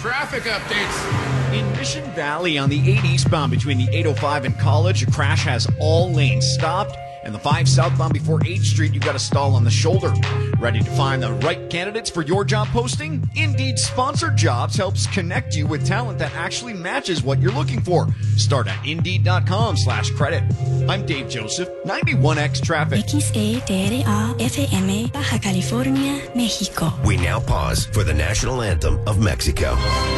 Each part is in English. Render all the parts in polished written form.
Traffic updates. In Mission Valley on the 8 eastbound between the 805 and College, a crash has all lanes stopped. And the 5 southbound before 8th Street, you've got a stall on the shoulder. Ready to find the right candidates for your job posting? Indeed Sponsored Jobs helps connect you with talent that actually matches what you're looking for. Start at Indeed.com/credit. I'm Dave Joseph, 91X Traffic. XATRA FM, Baja California, Mexico. We now pause for the national anthem of Mexico.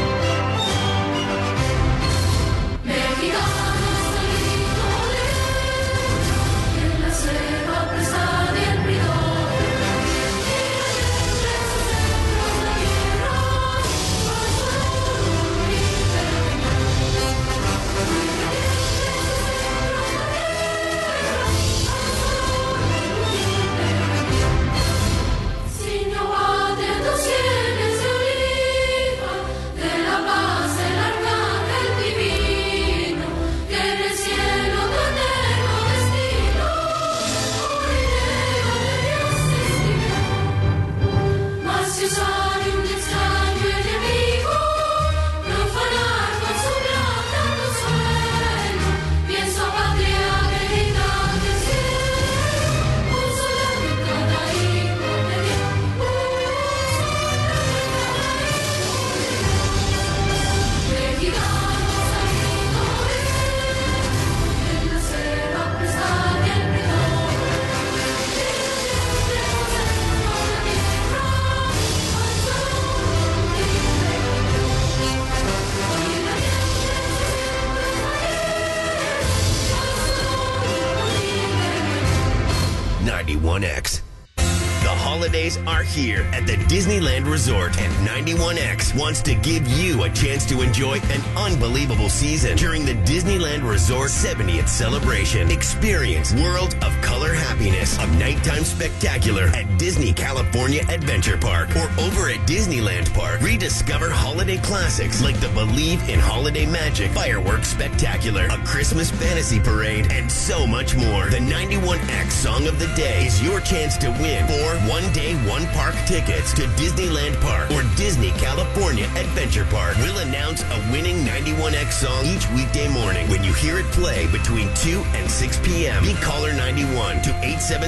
X. The holidays are here at the Disneyland Resort, and 91X wants to give you a chance to enjoy an unbelievable season during the Disneyland Resort 70th celebration. Experience World of Color Happiness, a nighttime spectacular at Disney California Adventure Park, or over at Disneyland Park. Rediscover holiday classics like the Believe in Holiday Magic Fireworks Spectacular, a Christmas fantasy parade, and so much more. The 91X Song of the Day is your chance to win 4 one-day, one-park tickets to Disneyland Park or Disney California Adventure Park. We'll announce a winning 91X song each weekday morning. When you hear it play between 2 and 6 p.m., be caller 91 to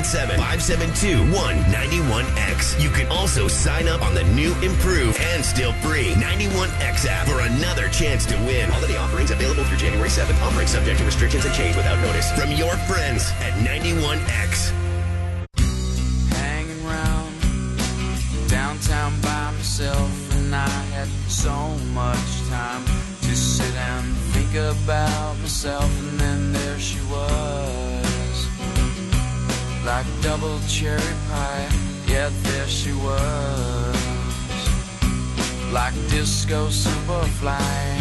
877-572-191X. You can also sign up on the new, improved, and still free 91X app for another chance to win. Holiday offerings available through January 7th. Offering subject to restrictions and change without notice. From your friends at 91X. Downtown by myself, and I had so much time to sit and think about myself, and then there she was, like double cherry pie, yeah, there she was, like disco superfly.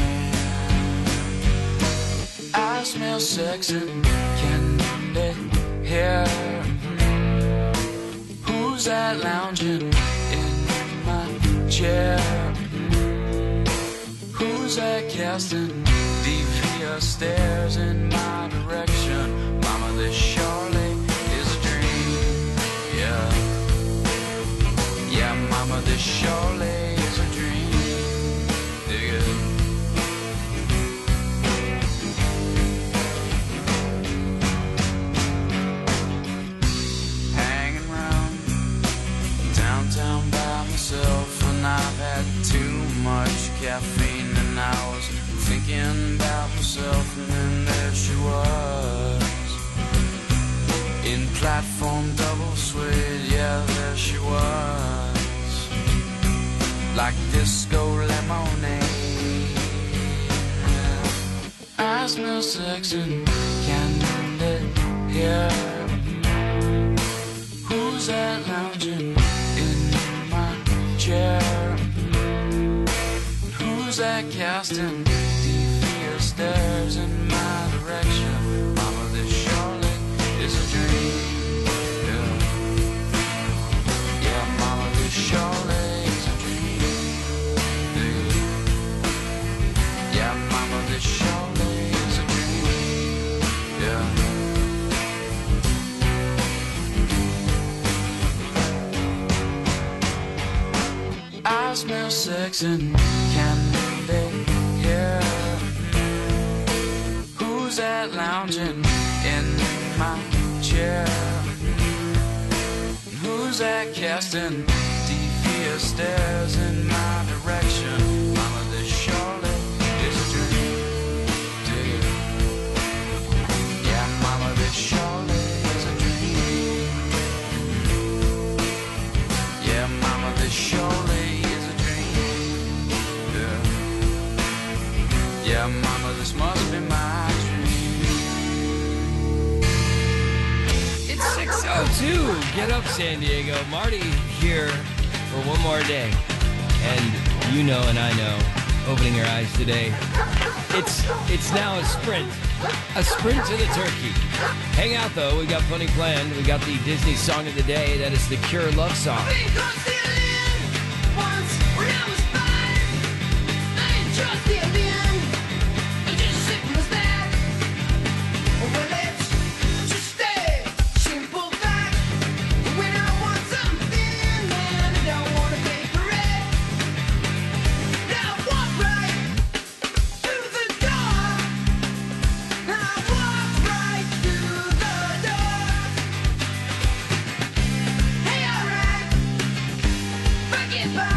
I smell sex and candy here. Who's that lounging chair? Who's that casting devious stares in my direction? Mama, this surely is a dream. Yeah, yeah, mama, this surely is a dream. Dig it. Hanging around downtown by myself. I've had too much caffeine, and I was thinking about myself, and then there she was, in platform double suede, yeah, there she was, like disco lemonade. I smell sex and candy here. Who's that lounging in my chair? Who's that casting devious stares in my direction? Mama, this surely is a dream. Yeah, yeah, mama, this surely is a dream. Yeah, mama, this surely is a dream. Yeah. I smell sex and candy holiday here. Who's that lounging in my chair? Who's that casting defiant stares in my direction? Mama, this surely is a dream. Dig it. Yeah, mama, this surely is a dream. Yeah, mama, this surely is a dream. Yeah, yeah, mama, this must be my dream. It's 6:02. Get up, San Diego. Marty here for one more day. And you know and I know, opening your eyes today, it's now a sprint. A sprint to the turkey. Hang out, though. We got plenty planned. We got the Disney song of the day. That is the Cure love song. Get by.